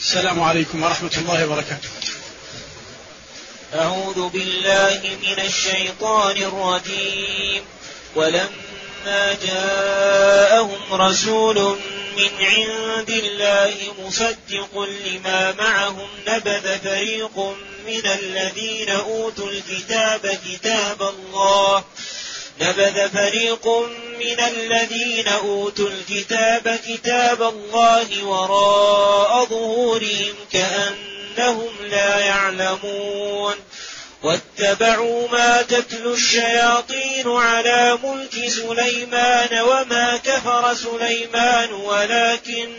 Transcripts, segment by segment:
السلام عليكم ورحمة الله وبركاته. أعوذ بالله من الشيطان الرجيم. ولما جاءهم رسول من عند الله مصدق لما معهم نبذ فريق من الذين أوتوا الكتاب كتاب الله وراء ظهورهم كأنهم لا يعلمون. واتبعوا ما تتلو الشياطين على ملك سليمان وما كفر سليمان ولكن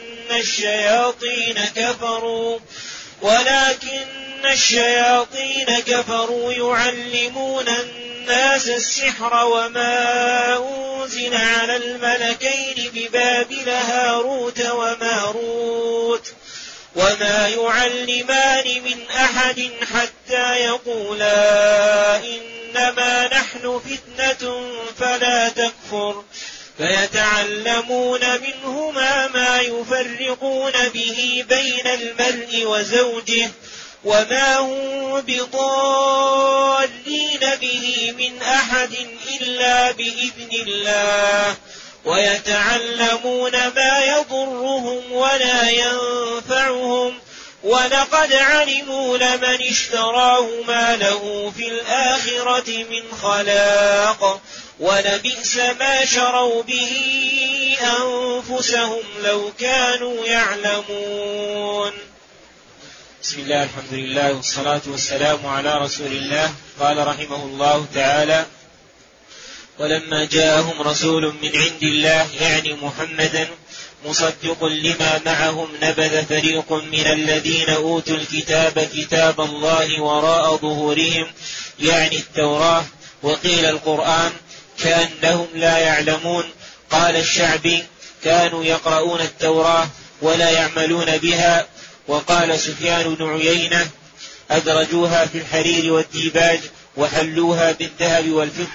الشياطين كفروا يعلمون الناس السحر وما أنزل على الملكين ببابل هاروت وماروت وما يعلمان من أحد حتى يقولا إنما نحن فتنة فلا تكفر فيتعلمون منهما ما يفرقون به بين المرء وزوجه وما هم بضارين به من أحد إلا بإذن الله ويتعلمون ما يضرهم ولا ينفعهم ولقد علموا لمن اشتراه ما له في الآخرة من خلاق ولبئس ما شروا به أنفسهم لو كانوا يعلمون. بسم الله الحمد لله والصلاة والسلام على رسول الله. قال رحمه الله تعالى: ولما جاءهم رسول من عند الله يعني محمدا مصدق لما معهم نبذ فريق من الذين أوتوا الكتاب كتاب الله وراء ظهورهم يعني التوراة، وقيل القرآن كأنهم لا يعلمون. قال الشعبي: كانوا يقرؤون التوراة ولا يعملون بها. وقال سفيان بن عيينة: أدرجوها في الحرير والديباج وحلوها بالذهب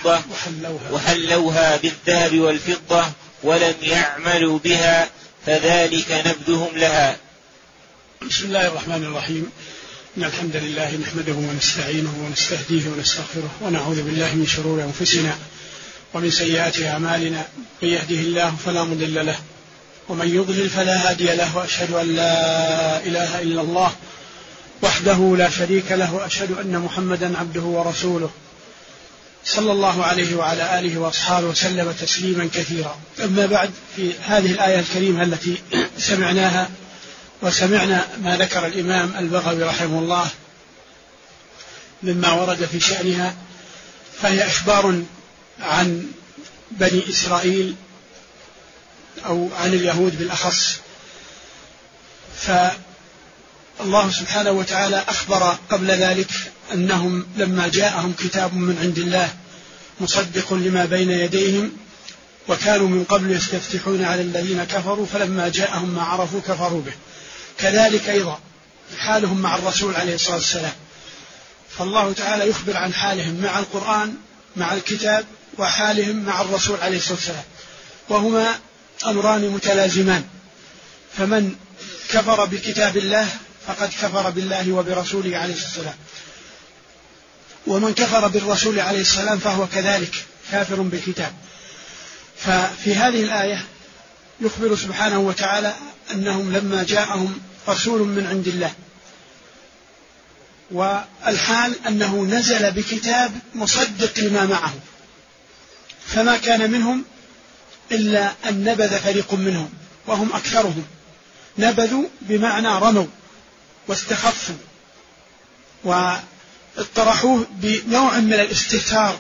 والفضة ولم يعملوا بها فذلك نبذهم لها. بسم الله الرحمن الرحيم. إن الحمد لله نحمده ونستعينه ونستهديه ونستغفره ونعوذ بالله من شرور أنفسنا ومن سيئات أعمالنا. من يهده الله فلا مضل له ومن يضلل فلا هادي له، وأشهد أن لا إله إلا الله وحده لا شريك له، وأشهد أن محمدا عبده ورسوله صلى الله عليه وعلى آله وأصحابه وسلم تسليما كثيرا. أما بعد، في هذه الآية الكريمة التي سمعناها وسمعنا ما ذكر الإمام البغوي رحمه الله مما ورد في شأنها، فهي إخبار عن بني إسرائيل أو عن اليهود بالأخص. فالله سبحانه وتعالى أخبر قبل ذلك أنهم لما جاءهم كتاب من عند الله مصدق لما بين يديهم وكانوا من قبل يستفتحون على الذين كفروا فلما جاءهم ما عرفوا كفروا به. كذلك أيضا حالهم مع الرسول عليه الصلاة والسلام، فالله تعالى يخبر عن حالهم مع القرآن مع الكتاب وحالهم مع الرسول عليه الصلاة والسلام، وهما أمران متلازمان. فمن كفر بكتاب الله فقد كفر بالله وبرسوله عليه الصلاة والسلام، ومن كفر بالرسول عليه السلام فهو كذلك كافر بالكتاب. ففي هذه الآية يخبر سبحانه وتعالى أنهم لما جاءهم رسول من عند الله، والحال أنه نزل بكتاب مصدق لما معه، فما كان منهم إلا أن نبذ فريق منهم وهم أكثرهم. نبذوا بمعنى رموا واستخفوا واطرحوه بنوع من الاستهتار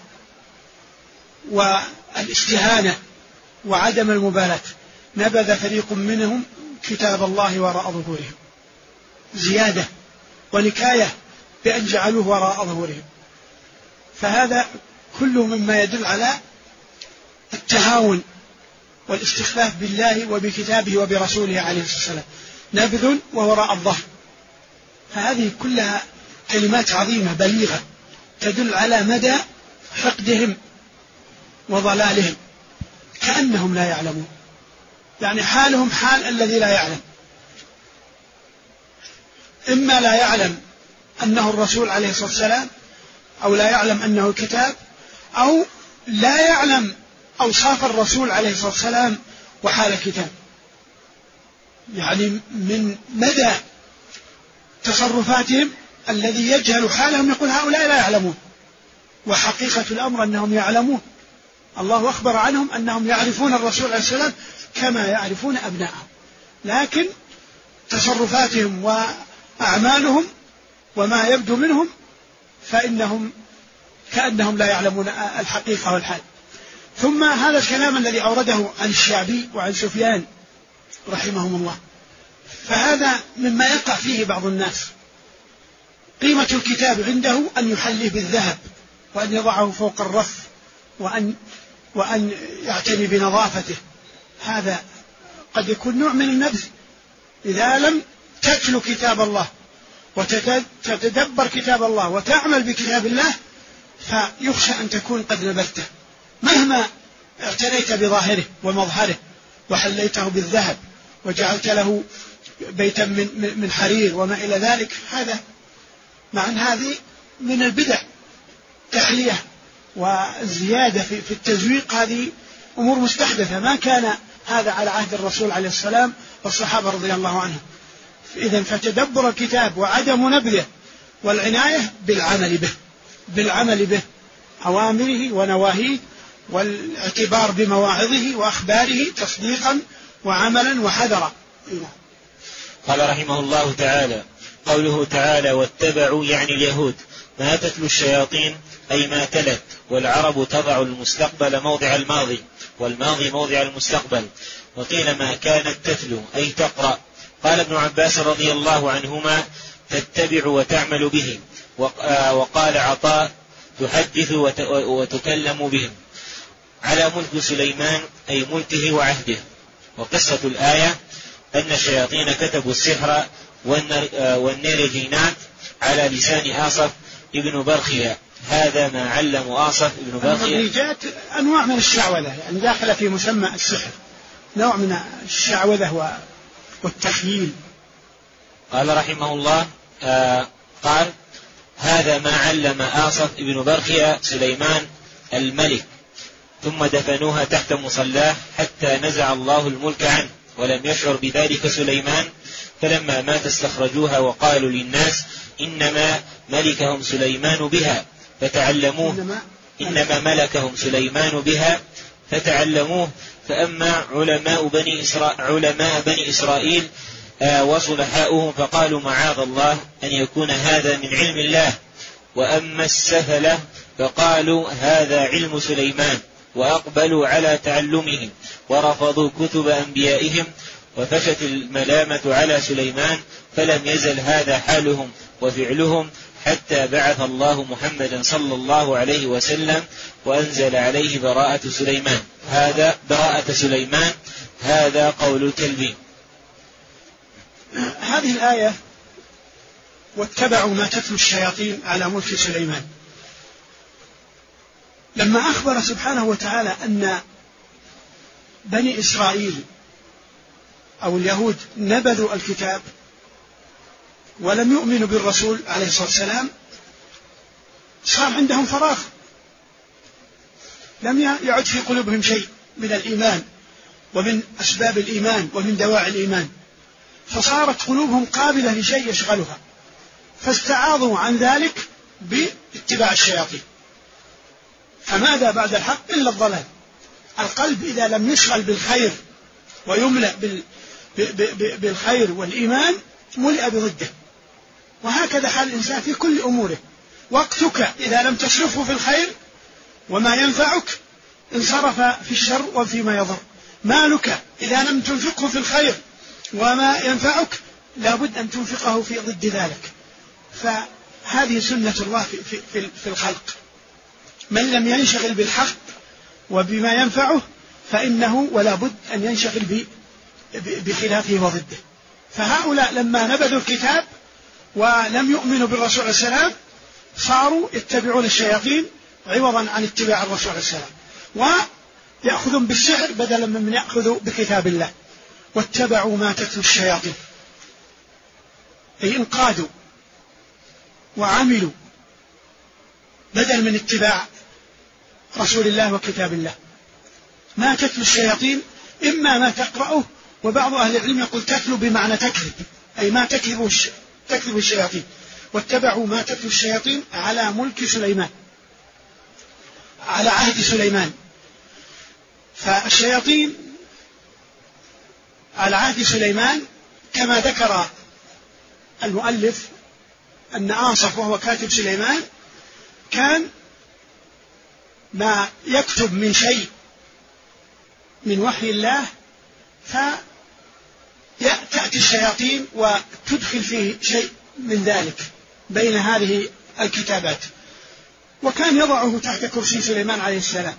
والاستهانة وعدم المبالاة. نبذ فريق منهم كتاب الله وراء ظهورهم، زيادة ونكاية بأن جعلوه وراء ظهورهم. فهذا كله مما يدل على التهاون والاستخفاف بالله وبكتابه وبرسوله عليه الصلاة والسلام. نبذ ووراء الظهر، فهذه كلها كلمات عظيمة بليغة تدل على مدى حقدهم وضلالهم، كأنهم لا يعلمون، يعني حالهم حال الذي لا يعلم. إما لا يعلم أنه الرسول عليه الصلاة والسلام، أو لا يعلم أنه كتاب، أو لا يعلم أوصاف الرسول عليه الصلاة والسلام وحال كتاب. يعني من مدى تصرفاتهم الذي يجهل حالهم يقول هؤلاء لا يعلمون، وحقيقة الأمر أنهم يعلمون. الله أخبر عنهم أنهم يعرفون الرسول عليه الصلاة والسلام كما يعرفون أبناءهم، لكن تصرفاتهم وأعمالهم وما يبدو منهم فإنهم كأنهم لا يعلمون الحقيقة والحال. ثم هذا الكلام الذي أورده عن الشعبي وعن سفيان رحمهم الله، فهذا مما يقع فيه بعض الناس. قيمة الكتاب عنده أن يحليه بالذهب، وأن يضعه فوق الرف، وأن يعتني بنظافته. هذا قد يكون نوع من النبذ. إذا لم تتلو كتاب الله وتتدبر كتاب الله وتعمل بكتاب الله فيخشى أن تكون قد نبذته، مهما اعتنيت بظاهره ومظهره وحليته بالذهب وجعلت له بيتا من حرير وما إلى ذلك. هذا مع أن هذه من البدع، تحلية والزيادة في التزويق، هذه أمور مستحدثة، ما كان هذا على عهد الرسول عليه السلام والصحابة رضي الله عنهم. إذن فتدبر الكتاب وعدم نبذه والعناية بالعمل به أوامره ونواهيه، والاعتبار بمواعظه وأخباره تصديقا وعملا وحذرا. قال رحمه الله تعالى: قوله تعالى واتبعوا يعني اليهود ما تتلو الشياطين أي ما تلت، والعرب تضع المستقبل موضع الماضي والماضي موضع المستقبل، وقيل ما كانت تتلو أي تقرأ. قال ابن عباس رضي الله عنهما تتبع وتعمل به، وقال عطاء تحدث وتكلم بهم. على ملك سليمان أي ملكه وعهده. وقصة الآية أن الشياطين كتبوا السحر والنيرجينات على لسان آصف ابن برخيا. هذا ما علم آصف ابن برخيا. النيرجات أنواع من الشعوذة، يعني داخلة في مسمى السحر، نوع من الشعوذة والتخييل. قال رحمه الله قال هذا ما علم آصف ابن برخيا سليمان الملك، ثم دفنوها تحت مصلاه حتى نزع الله الملك عنه، ولم يشعر بذلك سليمان، فلما مات استخرجوها وقالوا للناس إنما ملكهم سليمان بها فتعلموه، إنما ملكهم سليمان بها فتعلموه. فأما علماء بني إسرائيل وصلحاؤهم فقالوا معاذ الله أن يكون هذا من علم الله. وأما السفلة فقالوا هذا علم سليمان، وأقبلوا على تعلمهم ورفضوا كتب أنبيائهم، وفشت الملامة على سليمان، فلم يزل هذا حالهم وفعلهم حتى بعث الله محمدا صلى الله عليه وسلم وأنزل عليه براءة سليمان. هذا براءة سليمان، هذا قول الكلبي. هذه الآية واتبعوا ما تتلو الشياطين على ملك سليمان، لما أخبر سبحانه وتعالى أن بني إسرائيل أو اليهود نبذوا الكتاب ولم يؤمنوا بالرسول عليه الصلاة والسلام، صار عندهم فراغ، لم يعد في قلوبهم شيء من الإيمان ومن أسباب الإيمان ومن دواعي الإيمان، فصارت قلوبهم قابلة لشيء يشغلها، فاستعاضوا عن ذلك باتباع الشياطين. فماذا بعد الحق إلا الضلال. القلب إذا لم يشغل بالخير ويملأ بالخير والإيمان ملئ بضده، وهكذا حال الإنسان في كل أموره. وقتك إذا لم تصرفه في الخير وما ينفعك انصرف في الشر وفيما يضر. مالك إذا لم تنفقه في الخير وما ينفعك لابد أن تنفقه في ضد ذلك. فهذه سنة الله في الخلق، من لم ينشغل بالحق وبما ينفعه فإنه ولا بد أن ينشغل بخلافه وضده. فهؤلاء لما نبذوا الكتاب ولم يؤمنوا بالرسول عليه السلام صاروا يتبعون الشياطين عوضا عن اتباع الرسول عليه السلام، ويأخذون بالسحر بدلا من يأخذوا بكتاب الله. واتبعوا ما تتلو الشياطين، أي انقادوا وعملوا بدل من اتباع رسول الله وكتاب الله. ما تتلو الشياطين إما ما تقرأه، وبعض أهل العلم يقول تتلو بمعنى تكذب، أي ما تكذب الشياطين. واتبعوا ما تتلو الشياطين على ملك سليمان، على عهد سليمان. فالشياطين على عهد سليمان كما ذكر المؤلف أن آصف وهو كاتب سليمان كان ما يكتب من شيء من وحي الله فتأتي الشياطين وتدخل فيه شيء من ذلك بين هذه الكتابات، وكان يضعه تحت كرسي سليمان عليه السلام،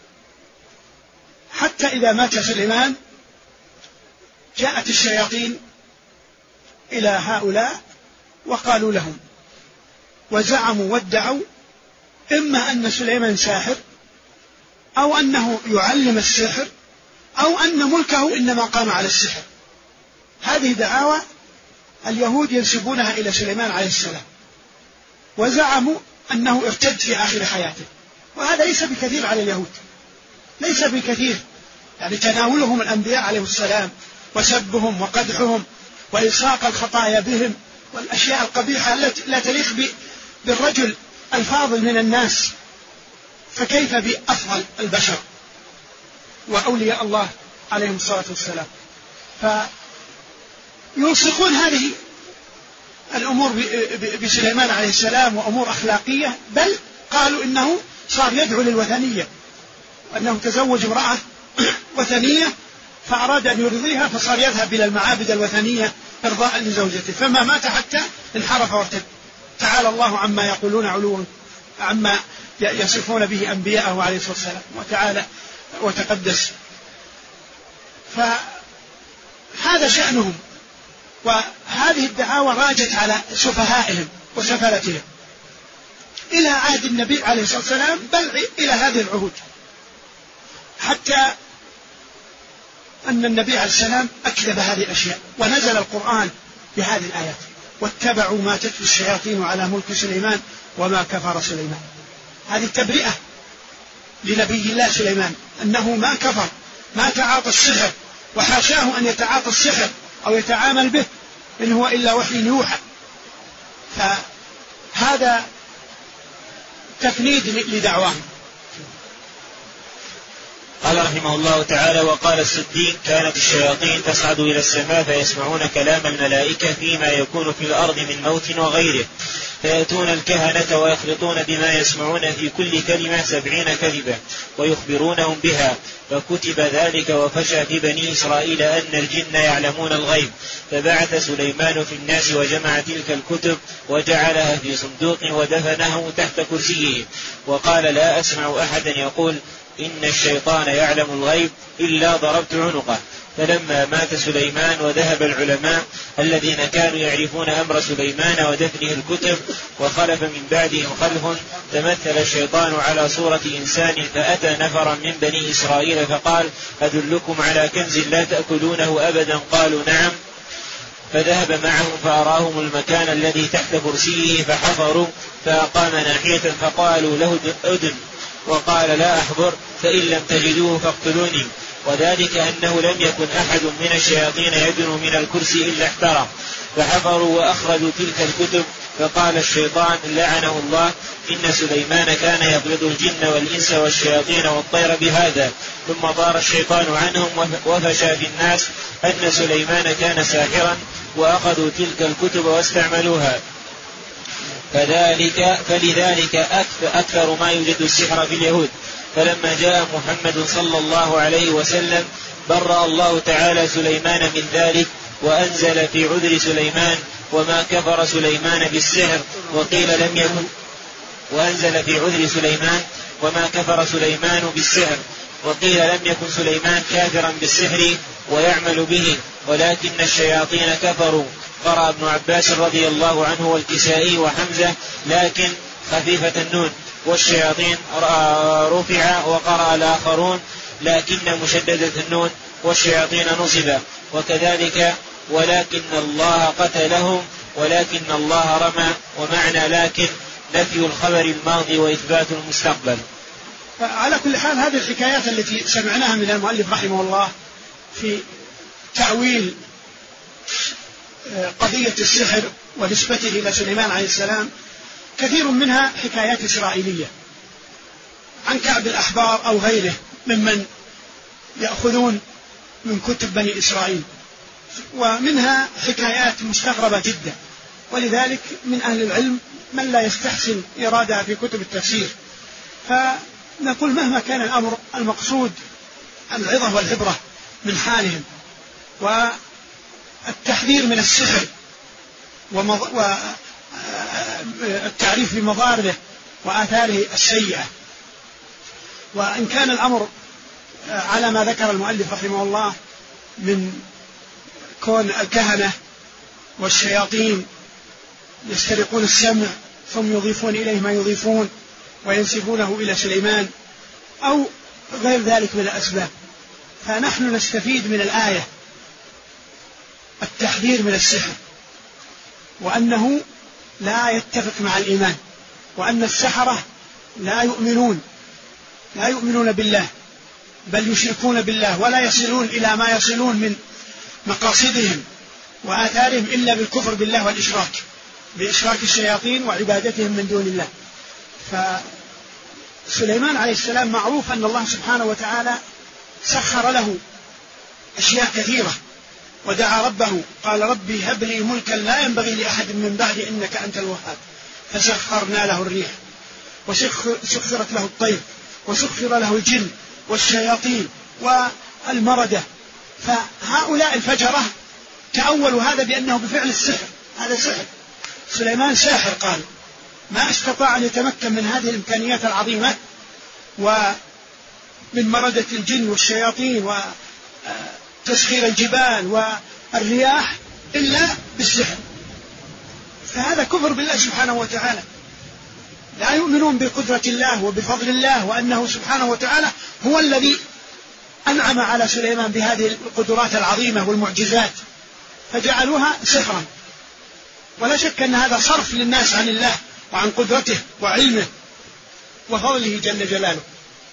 حتى إذا مات سليمان جاءت الشياطين إلى هؤلاء وقالوا لهم وزعموا وادعوا إما أن سليمان ساحر، أو أنه يعلم السحر، أو أن ملكه إنما قام على السحر. هذه دعاوى اليهود ينسبونها إلى سليمان عليه السلام، وزعموا أنه ارتد في آخر حياته. وهذا ليس بكثير على اليهود، ليس بكثير، يعني تناولهم الأنبياء عليه السلام وسبهم وقدحهم وإلصاق الخطايا بهم والأشياء القبيحة التي لا تليق بالرجل الفاضل من الناس، فكيف بأفضل البشر وأولياء الله عليهم الصلاة والسلام. فيلصقون هذه الأمور بسليمان عليه السلام وأمور أخلاقية، بل قالوا إنه صار يدعو للوثنية، أنه تزوج امرأة وثنية فأراد أن يرضيها فصار يذهب إلى المعابد الوثنية إرضاء لزوجته، فما مات حتى انحرف وارتد. تعالى الله عما يقولون علوا، عما يصفون به أنبياءه عليه الصلاة والسلام، وتعالى وتقدس. فهذا شأنهم، وهذه الدعاوى راجت على سفهائهم وسفلتهم إلى عهد النبي عليه الصلاة والسلام، بل إلى هذه العهود، حتى أن النبي عليه السلام أكذب هذه الأشياء، ونزل القرآن بهذه الآيات: واتبعوا ما تتلو الشياطين على ملك سليمان وما كفر سليمان. هذه تبرئة لنبي الله سليمان أنه ما كفر، ما تعاطى السحر، وحاشاه أن يتعاطى السحر أو يتعامل به، إن هو إلا وحي يوحى. فهذا تفنيد لدعواهم. قال رحمه الله تعالى: وقال السدي: كانت الشياطين تصعد إلى السماء فيسمعون كلام الملائكة فيما يكون في الأرض من موت وغيره، فيأتون الكهنة ويخلطون بما يسمعون في كل كلمة 70 كذبة ويخبرونهم بها، فكتب ذلك وفشى في بني إسرائيل أن الجن يعلمون الغيب، فبعث سليمان في الناس وجمع تلك الكتب وجعلها في صندوق ودفنه تحت كرسيه، وقال: لا أسمع أحدا يقول إن الشيطان يعلم الغيب إلا ضربت عنقه. فلما مات سليمان وذهب العلماء الذين كانوا يعرفون أمر سليمان ودفنه الكتب، وخلف من بعدهم خلف، تمثل الشيطان على صورة إنسان، فأتى نفرا من بني إسرائيل فقال: أدلكم على كنز لا تأكلونه أبدا؟ قالوا: نعم. فذهب معهم فأراهم المكان الذي تحت كرسيه فحفروا، فأقام ناحية فقالوا له: أدن. وقال: لا أحضر، فإن لم تجدوه فاقتلوني. وذلك أنه لم يكن أحد من الشياطين يدنو من الكرسي إلا احترق. فحفروا وأخرجوا تلك الكتب، فقال الشيطان لعنه الله: إن سليمان كان يقبض الجن والإنس والشياطين والطير بهذا. ثم طار الشيطان عنهم وفشى في الناس أن سليمان كان ساحرا، وأخذوا تلك الكتب واستعملوها. فلذلك أكثر ما يوجد السحر في اليهود. فلما جاء محمد صلى الله عليه وسلم برأ الله تعالى سليمان من ذلك، وأنزل في عذر سليمان: وما كفر سليمان بالسحر، وقيل لم يكن، وأنزل في عذر سليمان: وما كفر سليمان بالسحر، وقيل لم يكن سليمان كافرا بالسحر ويعمل به، ولكن الشياطين كفروا. قرأ ابن عباس رضي الله عنه والكسائي وحمزة لكن خفيفة النون، والشياطين رفع، وقرأ الآخرون لكن مشددة النون، والشياطين نصب. وكذلك: ولكن الله قتلهم ولكن الله رمى، ومعنى لكن نفي الخبر الماضي وإثبات المستقبل. على كل حال هذه الحكايات التي سمعناها من المؤلف رحمه الله في تأويل قضية السحر ونسبته إلى سليمان عليه السلام كثير منها حكايات إسرائيلية عن كعب الأحبار أو غيره ممن يأخذون من كتب بني إسرائيل، ومنها حكايات مستغربة جدا، ولذلك من أهل العلم من لا يستحسن إرادها في كتب التفسير. فنقول مهما كان الأمر المقصود العظة والعبرة من حالهم والتحذير من السحر والتعريف بمضاره وآثاره السيئة. وإن كان الأمر على ما ذكر المؤلف رحمه الله من كون الكهنة والشياطين يسترقون السمع ثم يضيفون إليه ما يضيفون وينسبونه إلى سليمان أو غير ذلك من الأسباب، فنحن نستفيد من الآية التحذير من السحر، وأنه لا يتفق مع الإيمان، وأن السحرة لا يؤمنون بالله بل يشركون بالله ولا يصلون إلى ما يصلون من مقاصدهم وآثارهم إلا بالكفر بالله والإشراك، بإشراك الشياطين وعبادتهم من دون الله. فسليمان عليه السلام معروف أن الله سبحانه وتعالى سخر له أشياء كثيرة، ودعا ربه قال ربي هب لي ملكا لا ينبغي لأحد من بعدي إنك أنت الوهاب، فسخرنا له الريح وسخرت له الطير وسخر له الجن والشياطين والمردة. فهؤلاء الفجرة تأولوا هذا بأنه بفعل السحر، هذا سحر، سليمان ساحر، قال ما استطاع أن يتمكن من هذه الإمكانيات العظيمة ومن مردة الجن والشياطين وتسخير الجبال والرياح إلا بالسحر. فهذا كفر بالله سبحانه وتعالى، لا يؤمنون بقدرة الله وبفضل الله وأنه سبحانه وتعالى هو الذي أنعم على سليمان بهذه القدرات العظيمة والمعجزات، فجعلوها سحرا. ولا شك أن هذا صرف للناس عن الله وعن قدرته وعلمه وفضله جل جلاله.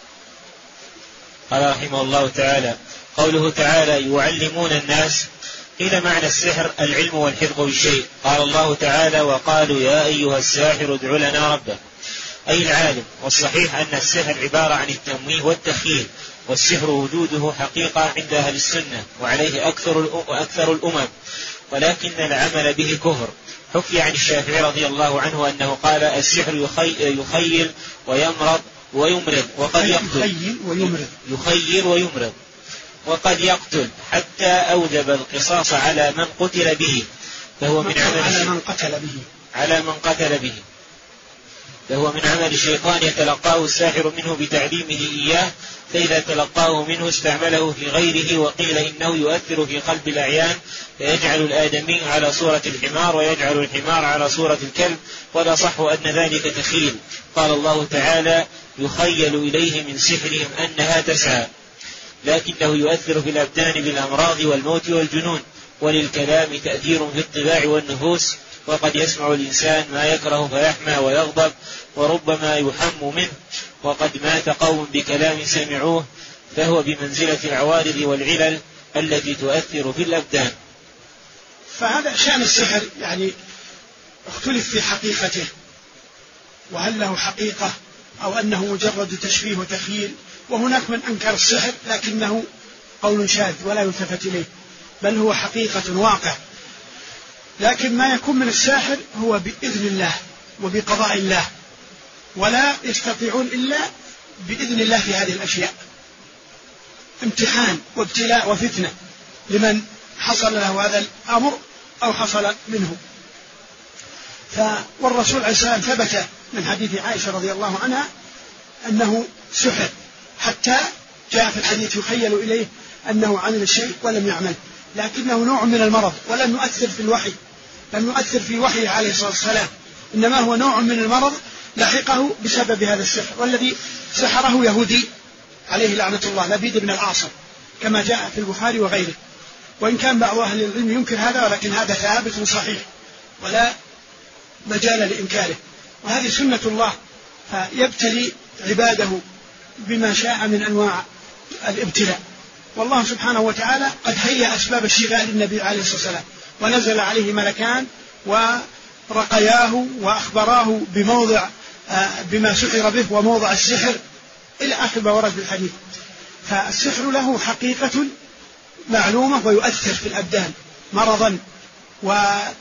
قال رحمه الله تعالى: قوله تعالى يعلمون الناس، قيل معنى السحر العلم والحفظ بالشيء. قال الله تعالى: وقالوا يا أيها الساحر ادع لنا ربك، أي العالم. والصحيح أن السحر عبارة عن التمويه والتخييل، والسحر وجوده حقيقة عند أهل السنة وعليه أكثر الأمم، ولكن العمل به كفر. حكي عن الشافعي رضي الله عنه أنه قال السحر يخيل ويمرض ويمرض وقد يقتل، يخيل ويمرض وقد يقتل، حتى أوجب القصاص على من قتل به، فهو من عمل الشيطان يتلقاه الساحر منه بتعليمه إياه، فإذا تلقاه منه استعمله في غيره. وقيل إنه يؤثر في قلب الأعيان، فيجعل الآدمي على صورة الحمار ويجعل الحمار على صورة الكلب، ولا صح أن ذلك تخيل. قال الله تعالى: يخيل إليه من سحرهم أنها تسعى، لكنه يؤثر في الأبدان بالأمراض والموت والجنون. وللكلام تأثير في الطباع والنفوس، وقد يسمع الإنسان ما يكره فيحمى ويغضب، وربما يحم منه. وقد مات قوم بكلام سمعوه، فهو بمنزلة العوارض والعلل التي تؤثر في الأبدان. فهذا شأن السحر، يعني اختلف في حقيقته، وهل له حقيقة أو أنه مجرد تشبيه وتخيل. وهناك من أنكر السحر لكنه قول شاذ ولا يلتفت إليه، بل هو حقيقة واقع. لكن ما يكون من الساحر هو بإذن الله وبقضاء الله، ولا يستطيعون إلا بإذن الله في هذه الأشياء، امتحان وابتلاء وفتنة لمن حصل له هذا الأمر أو حصل منه. والرسول عليه السلام ثبت من حديث عائشة رضي الله عنها أنه سحر، حتى جاء في الحديث يخيل إليه أنه عمل الشيء ولم يعمل، لكنه نوع من المرض ولم يؤثر في الوحي، لم يؤثر في وحيه عليه الصلاة والسلام، إنما هو نوع من المرض لحقه بسبب هذا السحر. والذي سحره يهودي عليه لعنة الله، لبيد بن الأعصم، كما جاء في البخاري وغيره. وإن كان بعض أهل العلم ينكر هذا، ولكن هذا ثابت صحيح ولا مجال لإنكاره، وهذه سنة الله، فيبتلي عباده بما شاء من أنواع الابتلاء. والله سبحانه وتعالى قد هيأ أسباب الشفاء للنبي عليه الصلاة والسلام، ونزل عليه ملكان ورقياه وأخبراه بما سحر به وموضع السحر إلى آخر ما ورد في الحديث. فالسحر له حقيقة معلومة ويؤثر في الأبدان مرضا وأشياء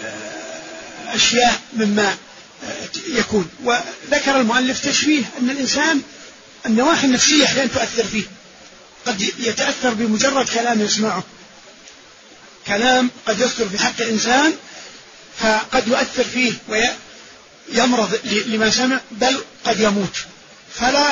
مما يكون. وذكر المؤلف تشبيه أن الإنسان النواحي النفسية أحيانا تؤثر فيه، قد يتأثر بمجرد كلام يسمعه، كلام قد يصدر في حق إنسان فقد يؤثر فيه ويمرض لما سمع، بل قد يموت. فلا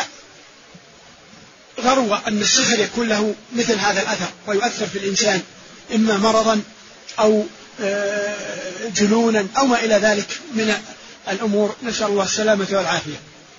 غرو أن السحر يكون له مثل هذا الأثر ويؤثر في الإنسان إما مرضا أو جنونا أو ما إلى ذلك من الأمور، نسأل الله السلامة والعافية.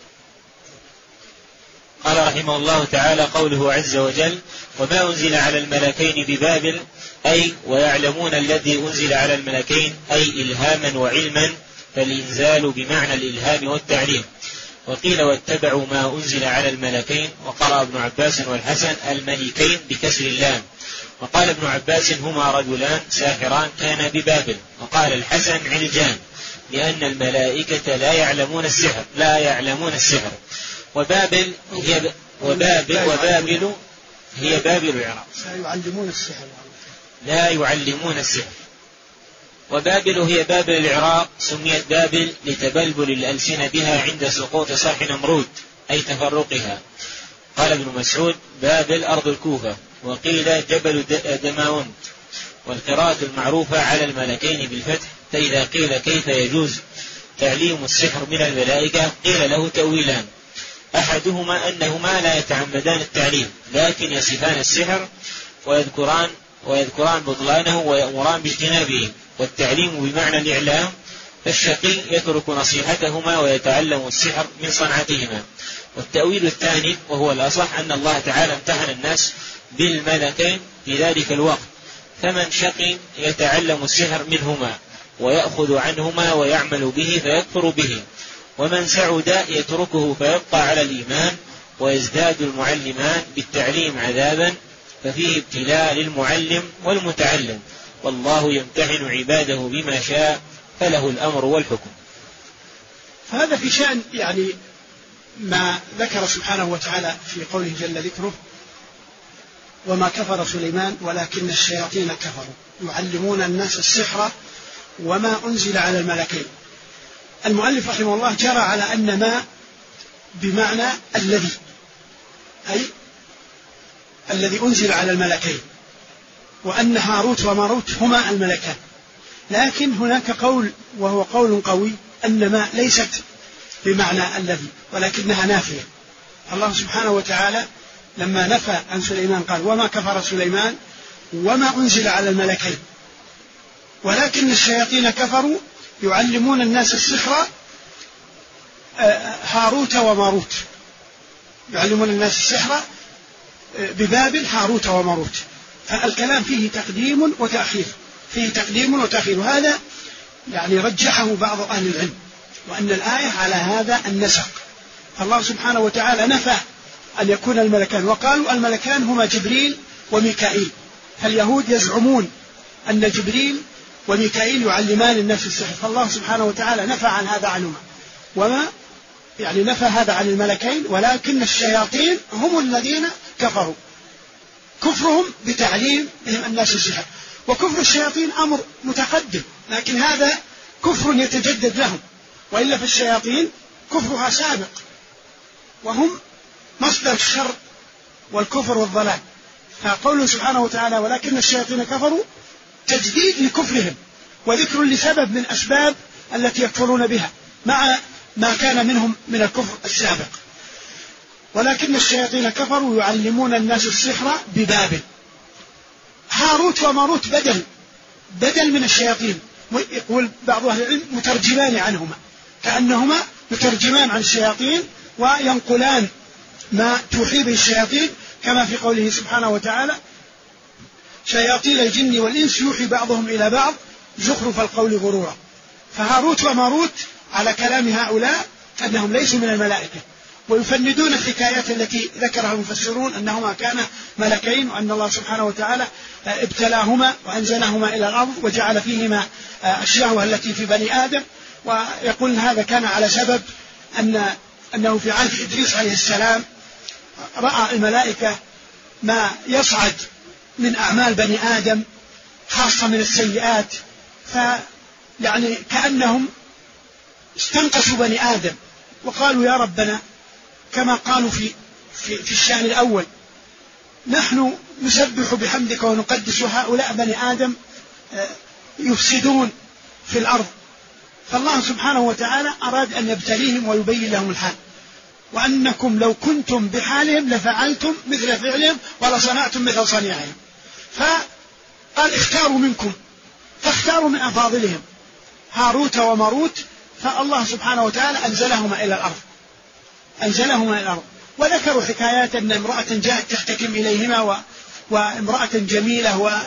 قال رحمه الله تعالى: قوله عز وجل: وما أنزل على الملكين ببابل، أي ويعلمون الذي أنزل على الملكين، أي إلهاما وعلما، فالإنزال بمعنى الإلهام والتعليم. وقيل واتبعوا ما أنزل على الملكين، وقرأ ابن عباس والحسن الملكين بكسر اللام. وقال ابن عباس: هما رجلان ساحران كانا ببابل. وقال الحسن: علجان، لأن الملائكة لا يعلمون السحر. وبابل هي بابل العراق، لا يعلمون السحر. وبابل هي بابل العراق، سميت بابل لتبلبل الألسنة بها عند سقوط صرح نمرود، أي تفرقها. قال ابن مسعود: بابل أرض الكوفة. وقيل جبل دماوند. والقراءة المعروفة على الملكين بالفتح. فإذا قيل كيف يجوز تعليم السحر من الملائكة، قيل له تأويلان: أحدهما أنهما لا يتعمدان التعليم، لكن يصفان السحر ويذكران بطلانه ويأمران باجتنابه، والتعليم بمعنى الإعلام، فالشقي يترك نصيحتهما ويتعلم السحر من صنعتهما. والتأويل الثاني وهو الأصح أن الله تعالى امتحن الناس بالملكين في ذلك الوقت، فمن شقي يتعلم السحر منهما ويأخذ عنهما ويعمل به فيكفر به، ومن سعد يتركه فيبقى على الإيمان، ويزداد المعلمان بالتعليم عذابا، ففيه ابتلاء للمعلم والمتعلم، والله يمتحن عباده بما شاء، فله الأمر والحكم. فهذا في شأن ما ذكر سبحانه وتعالى في قوله جل ذكره: وما كفر سليمان ولكن الشياطين كفروا يعلمون الناس السحر وما أنزل على الملكين. المؤلف رحمه الله جرى على أن ما بمعنى الذي، أي الذي أنزل على الملكين، وأن هاروت وماروت هما الملكان. لكن هناك قول وهو قول قوي أن ما ليست بمعنى الذي، ولكنها نافية. الله سبحانه وتعالى لما نفى عن سليمان قال: وما كفر سليمان وما أنزل على الملكين ولكن الشياطين كفروا يعلمون الناس السحر، هاروت وماروت، يعلمون الناس السحر ببابل هاروت وماروت. فالكلام فيه تقديم وتأخير، وهذا رجحه بعض أهل العلم، وأن الآية على هذا النسق. فالله سبحانه وتعالى نفى أن يكون الملكان، وقالوا الملكان هما جبريل وميكائيل. فاليهود يزعمون أن جبريل وميكائيل يعلمان الناس السحر، فالله سبحانه وتعالى نفى عن هذا عنهما، وما نفى هذا عن الملكين، ولكن الشياطين هم الذين كفروا، كفرهم بتعليم الناس السحر. وكفر الشياطين أمر متقدم، لكن هذا كفر يتجدد لهم، وإلا في الشياطين كفرها سابق، وهم مصدر الشر والكفر والضلال. فقوله سبحانه وتعالى: ولكن الشياطين كفروا، تجديد لكفرهم وذكر لسبب من أسباب التي يكفرون بها مع ما كان منهم من الكفر السابق. ولكن الشياطين كفروا يعلمون الناس السحر ببابل. هاروت وماروت بدل من الشياطين، يقول بعض أهل العلم مترجمان عنهما، كأنهما مترجمان عن الشياطين وينقلان ما توحي به الشياطين، كما في قوله سبحانه وتعالى: شياطين الجن والإنس يوحي بعضهم إلى بعض زخرف القول غرورا. فهاروت وماروت على كلام هؤلاء أنهم ليسوا من الملائكة، ويفندون الحكايات التي ذكرها المفسرون أنهما كانا ملكين، وأن الله سبحانه وتعالى ابتلاهما وأنزلهما إلى الأرض وجعل فيهما الشهوة التي في بني آدم. ويقول هذا كان على سبب أنه في عهد إدريس عليه السلام رأى الملائكة ما يصعد من أعمال بني آدم خاصة من السيئات، فيعني كأنهم استنقصوا بني آدم وقالوا يا ربنا كما قالوا في الشأن الأول نحن نسبح بحمدك ونقدس، هؤلاء بني آدم يفسدون في الأرض. فالله سبحانه وتعالى أراد أن يبتليهم ويبين لهم الحال، وأنكم لو كنتم بحالهم لفعلتم مثل فعلهم ولصنعتم مثل صنيعهم. فقال اختاروا منكم، فاختاروا من أفاضلهم هاروت وماروت، فالله سبحانه وتعالى أنزلهما إلى الأرض. وذكروا حكايات أن امرأة جاءت تحتكم إليهما وامرأة جميلة،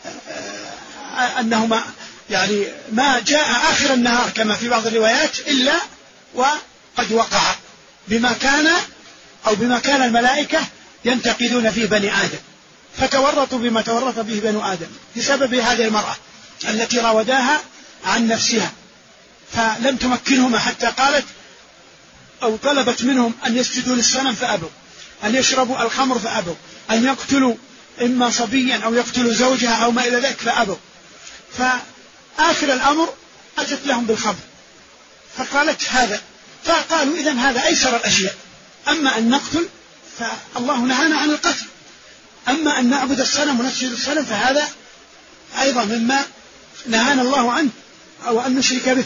وأنهما يعني ما جاء آخر النهار كما في بعض الروايات إلا وقد وقع بما كان الملائكة ينتقدون فيه بني آدم، فتورطوا بما تورط به بنو آدم بسبب هذه المرأة التي راوداها عن نفسها، فلم تمكنهما حتى قالت أو طلبت منهم أن يسجدوا للصنم فأبوا، أن يشربوا الخمر فأبوا، أن يقتلوا إما صبيا أو يقتلوا زوجها أو ما إلى ذلك فأبوا. فآخر الأمر أتت لهم بالخمر فقالت هذا، فقالوا إذن هذا أيسر الأشياء، أما أن نقتل فالله نهانا عن القتل، أما أن نعبد الصنم ونسجد الصنم فهذا أيضا مما نهانا الله عنه أو أن نشرك به.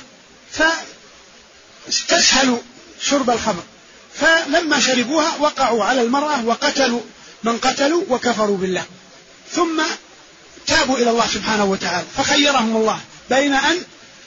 فاستسهلوا شرب الخمر، فلما شربوها وقعوا على المرأة وقتلوا من قتلوا وكفروا بالله، ثم تابوا إلى الله سبحانه وتعالى، فخيرهم الله بين أن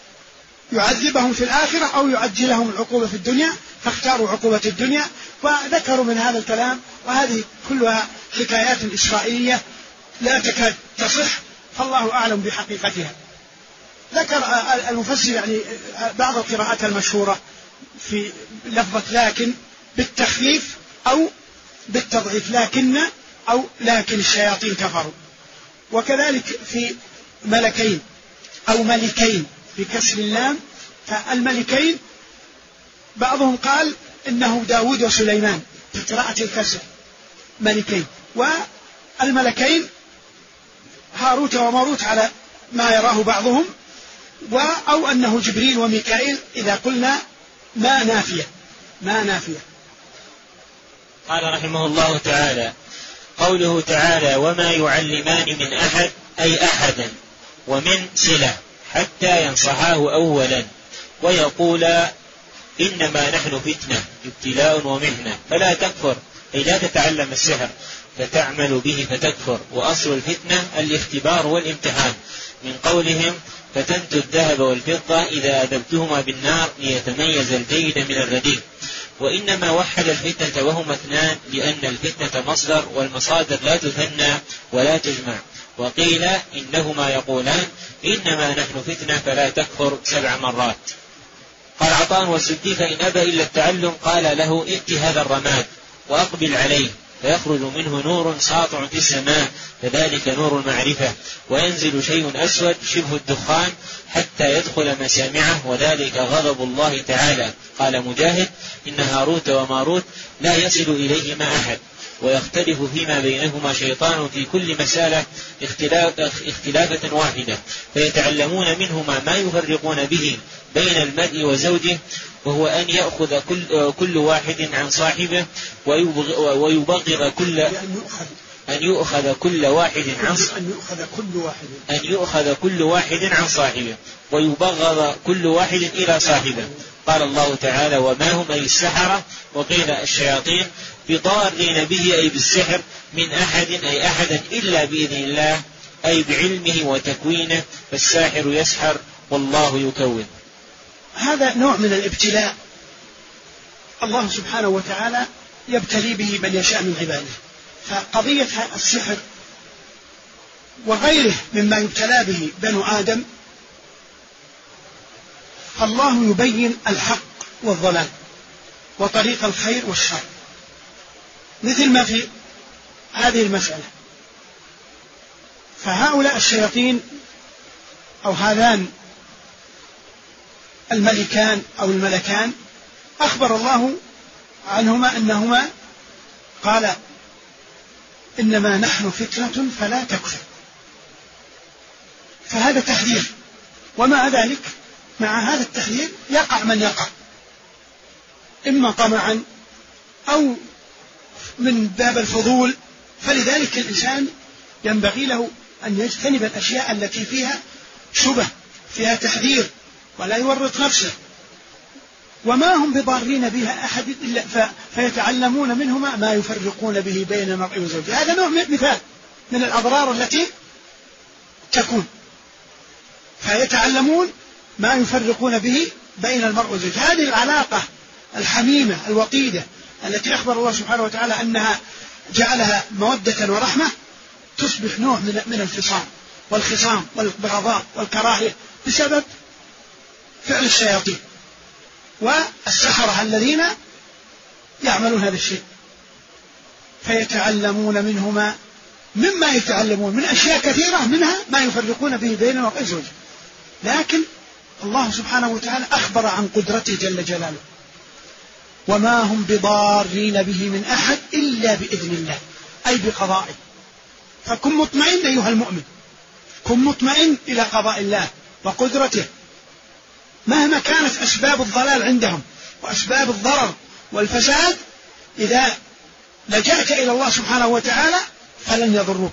يعذبهم في الآخرة أو يعجلهم العقوبة في الدنيا، فاختاروا عقوبة الدنيا. وذكروا من هذا الكلام، وهذه كلها حكايات إسرائيلية لا تكاد تصح، فالله أعلم بحقيقتها. ذكر المفسر يعني بعض القراءات المشهورة في لفظة لكن بالتخفيف أو بالتضعيف، لكن أو لكن الشياطين كفروا. وكذلك في ملكين أو ملكين بكسر اللام، فالملكين بعضهم قال إنه داود وسليمان في قراءة الكسر ملكين، والملكين هاروت وماروت على ما يراه بعضهم، أو أنه جبريل وميكائيل إذا قلنا ما نافية. قال رحمه الله تعالى: قوله تعالى: وما يعلمان من أحد أي أحدا، ومن صلة حتى ينصحاه أولا ويقولا إنما نحن فتنة ابتلاء ومحنة فلا تكفر، أي لا تتعلم السحر فتعمل به فتكفر. وأصل الفتنة الاختبار والامتحان، من قولهم: فتنت الذهب والفضة إذا أذبتهما بالنار ليتميز الجيد من الرديء. وإنما وحد الفتنة وهما اثنان، لأن الفتنة مصدر والمصادر لا تثنى ولا تجمع. وقيل إنهما يقولان إنما نحن فتنة فلا تكفر 7 مرات. قال عطاء: والسدي فإن أبى إلا التعلم قال له: ائت هذا الرماد وأقبل عليه فيخرج منه نور ساطع في السماء، فذلك نور المعرفة، وينزل شيء أسود شبه الدخان حتى يدخل مسامعه، وذلك غضب الله تعالى. قال مجاهد: إن هاروت وماروت لا يصل إليهما أحد، ويختلف فيما بينهما شيطان في كل مسألة اختلافة واحدة، فيتعلمون منهما ما يفرقون به بين المرء وزوجه، وهو أن يأخذ كل واحد عن صاحبه ويبغض كل أن يؤخذ كل واحد عن صاحبه ويبغض كل واحد إلى صاحبه. قال الله تعالى: وما هم أي السحرة، وقيل الشياطين، بضارين به أي بالسحر من أحد أي أحدا إلا بإذن الله أي بعلمه وتكوينه، فالساحر يسحر والله يكون. هذا نوع من الابتلاء الله سبحانه وتعالى يبتلي به من يشاء من عباده. فقضية السحر وغيره مما يبتلى به بنو آدم فالله يبين الحق والضلال وطريق الخير والشر، مثل ما في هذه المسألة. فهؤلاء الشياطين أو هذان الملكان أو الملكان أخبر الله عنهما أنهما قال إنما نحن فتنة فلا تكفر، فهذا تحذير. ومع ذلك مع هذا التحذير يقع من يقع، إما طمعا أو من باب الفضول. فلذلك الإنسان ينبغي له أن يجتنب الأشياء التي فيها شبه، فيها تحذير، ولا يورط نفسه. وما هم بضارين بها أحد إلا فيتعلمون منهما ما يفرقون به بين المرء وزوجه. هذا نوع مثال من الأضرار التي تكون، فيتعلمون ما يفرقون به بين المرء وزوجه. هذه العلاقة الحميمة الوطيدة التي أخبر الله سبحانه وتعالى أنها جعلها مودة ورحمة تصبح نوع من الفصام والخصام والبغضاء والكراهية بسبب فعل الشياطين والسحرة الذين يعملون هذا الشيء. فيتعلمون منهما مما يتعلمون من أشياء كثيرة، منها ما يفرقون به بين المرء وزوجه. لكن الله سبحانه وتعالى أخبر عن قدرته جل جلاله، وما هم بضارين به من أحد إلا بإذن الله، أي بقضائه. فكن مطمئن أيها المؤمن، كن مطمئن إلى قضاء الله وقدرته، مهما كانت أسباب الضلال عندهم وأسباب الضرر والفساد، إذا لجأت إلى الله سبحانه وتعالى فلن يضروك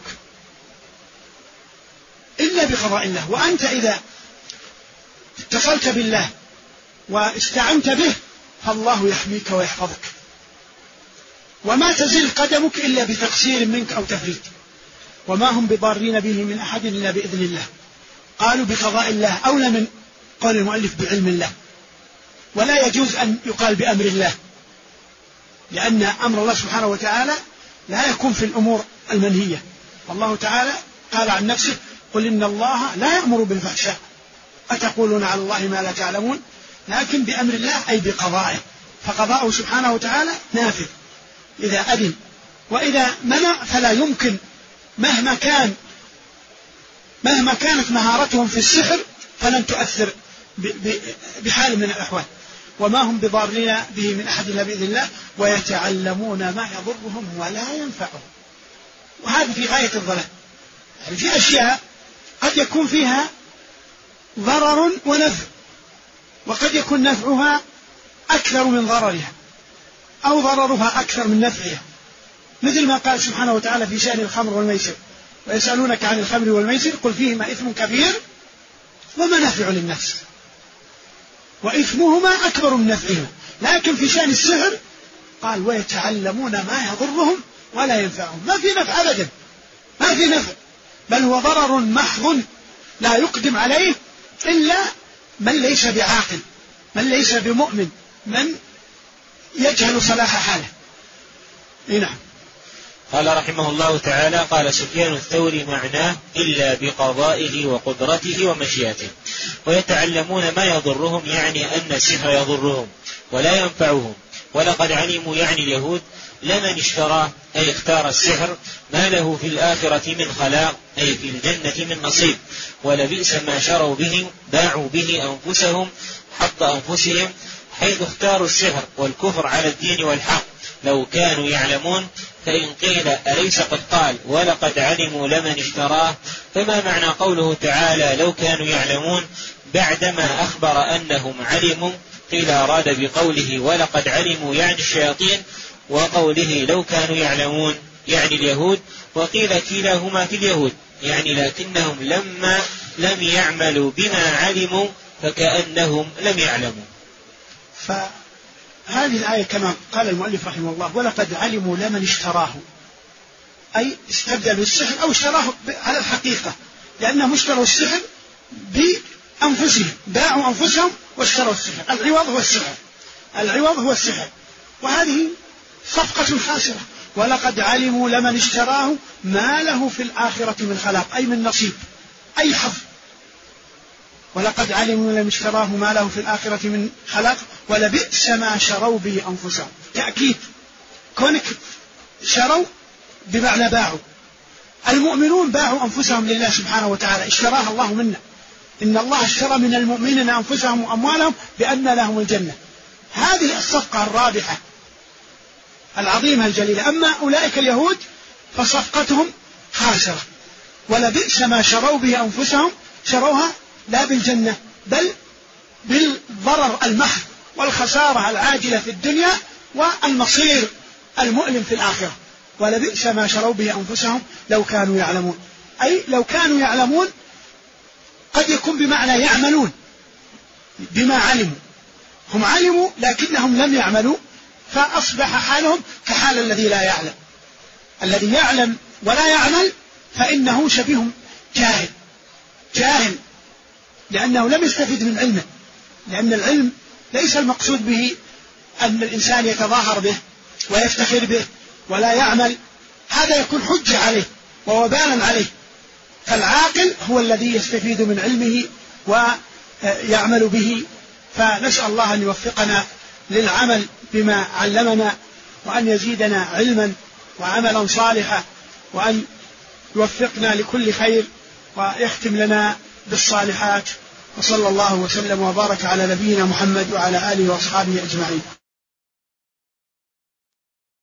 إلا بقضاء الله. وأنت إذا اتصلت بالله واستعنت به فالله يحميك ويحفظك، وما تزل قدمك إلا بتقصير منك أو تفريط. وما هم بضارين به من أحد إلا بإذن الله. قالوا بقضاء الله أولى من قول المؤلف بعلم الله، ولا يجوز أن يقال بأمر الله، لأن أمر الله سبحانه وتعالى لا يكون في الأمور المنهية. الله تعالى قال عن نفسه قل إن الله لا يأمر بالفحشاء أتقولون على الله ما لا تعلمون. لكن بأمر الله أي بقضائه، فقضاءه سبحانه وتعالى نافذ إذا أذن، وإذا منع فلا يمكن مهما كانت مهارتهم في السحر فلن تؤثر بحال من الأحوال. وما هم بضارين به من أحد إلا بإذن الله ويتعلمون ما يضرهم ولا ينفعهم. وهذا في غاية الضلال. يعني في أشياء قد يكون فيها ضرر ونفع، وقد يكون نفعها أكثر من ضررها أو ضررها أكثر من نفعها، مثل ما قال سبحانه وتعالى في شأن الخمر والميسر ويسألونك عن الخمر والميسر قل فيهما إثم كبير ومنافع للناس وإثمهما أكبر من نفعهما. لكن في شأن السحر قال ويتعلمون ما يضرهم ولا ينفعهم. ما في نفع أبدا، ما في نفع، بل هو ضرر محض لا يقدم عليه إلا من ليس بعاقل، من ليس بمؤمن، من يجهل صلاح حاله. نعم. قال رحمه الله تعالى قال سفيان الثوري معناه إلا بقضائه وقدرته ومشيئته. ويتعلمون ما يضرهم يعني أن السحر يضرهم ولا ينفعهم. ولقد علموا يعني اليهود لمن اشتراه أي اختار السحر ما له في الآخرة من خلاق أي في الجنة من نصيب. ولبئس ما شروا به باعوا به أنفسهم حق أنفسهم حيث اختاروا السحر والكفر على الدين والحق لو كانوا يعلمون. فإن قيل أليس قد قال ولقد علموا لمن اشتراه، فما معنى قوله تعالى لو كانوا يعلمون بعدما أخبر أنهم علموا؟ قيل أراد بقوله ولقد علموا يعني الشياطين، وقوله لو كانوا يعلمون يعني اليهود. وقيل كلاهما في اليهود يعني لكنهم لما لم يعملوا بما علموا فكأنهم لم يعلموا. فهذه الآية كما قال المؤلف رحمه الله ولقد علموا لمن اشتراه، أي استبدلوا السحر أو اشتراه على الحقيقة، لأنهم اشتروا السحر بأنفسهم، باعوا أنفسهم واشتروا السحر. العوض هو السحر، العوض هو السحر، وهذه صفقة خاسرة. ولقد علموا لمن اشتراه ما له في الآخرة من خلاق أي من نصيب أي حظ. ولقد علموا لمن اشتراه ما له في الآخرة من خلاق ولبئس ما شروا به أنفسهم. تأكيد كونك شروا بمعنى باعوا. المؤمنون باعوا أنفسهم لله سبحانه وتعالى، اشتراها الله منا. إن الله اشترى من المؤمنين أنفسهم وأموالهم بأن لهم الجنة. هذه الصفقة الرابحة العظيمة الجليلة. أما أولئك اليهود فصفقتهم خاسرة. ولبئس ما شروا به أنفسهم، شروها لا بالجنة بل بالضرر المحض والخسارة العاجلة في الدنيا والمصير المؤلم في الآخرة. ولبئس ما شروا به أنفسهم لو كانوا يعلمون، أي لو كانوا يعلمون قد يكون بمعنى يعملون بما علموا. هم علموا لكنهم لم يعملوا، فأصبح حالهم كحال الذي لا يعلم. الذي يعلم ولا يعمل فإنه شبيه جاهل لأنه لم يستفد من علمه. لأن العلم ليس المقصود به أن الإنسان يتظاهر به ويفتخر به ولا يعمل، هذا يكون حجة عليه ووبالا عليه. فالعاقل هو الذي يستفيد من علمه ويعمل به. فنسأل الله أن يوفقنا للعمل بما علمنا، وأن يزيدنا علما وعملا صالحا، وأن يوفقنا لكل خير ويختم لنا بالصالحات. وصلى الله وسلم وبارك على نبينا محمد وعلى آله وأصحابه أجمعين.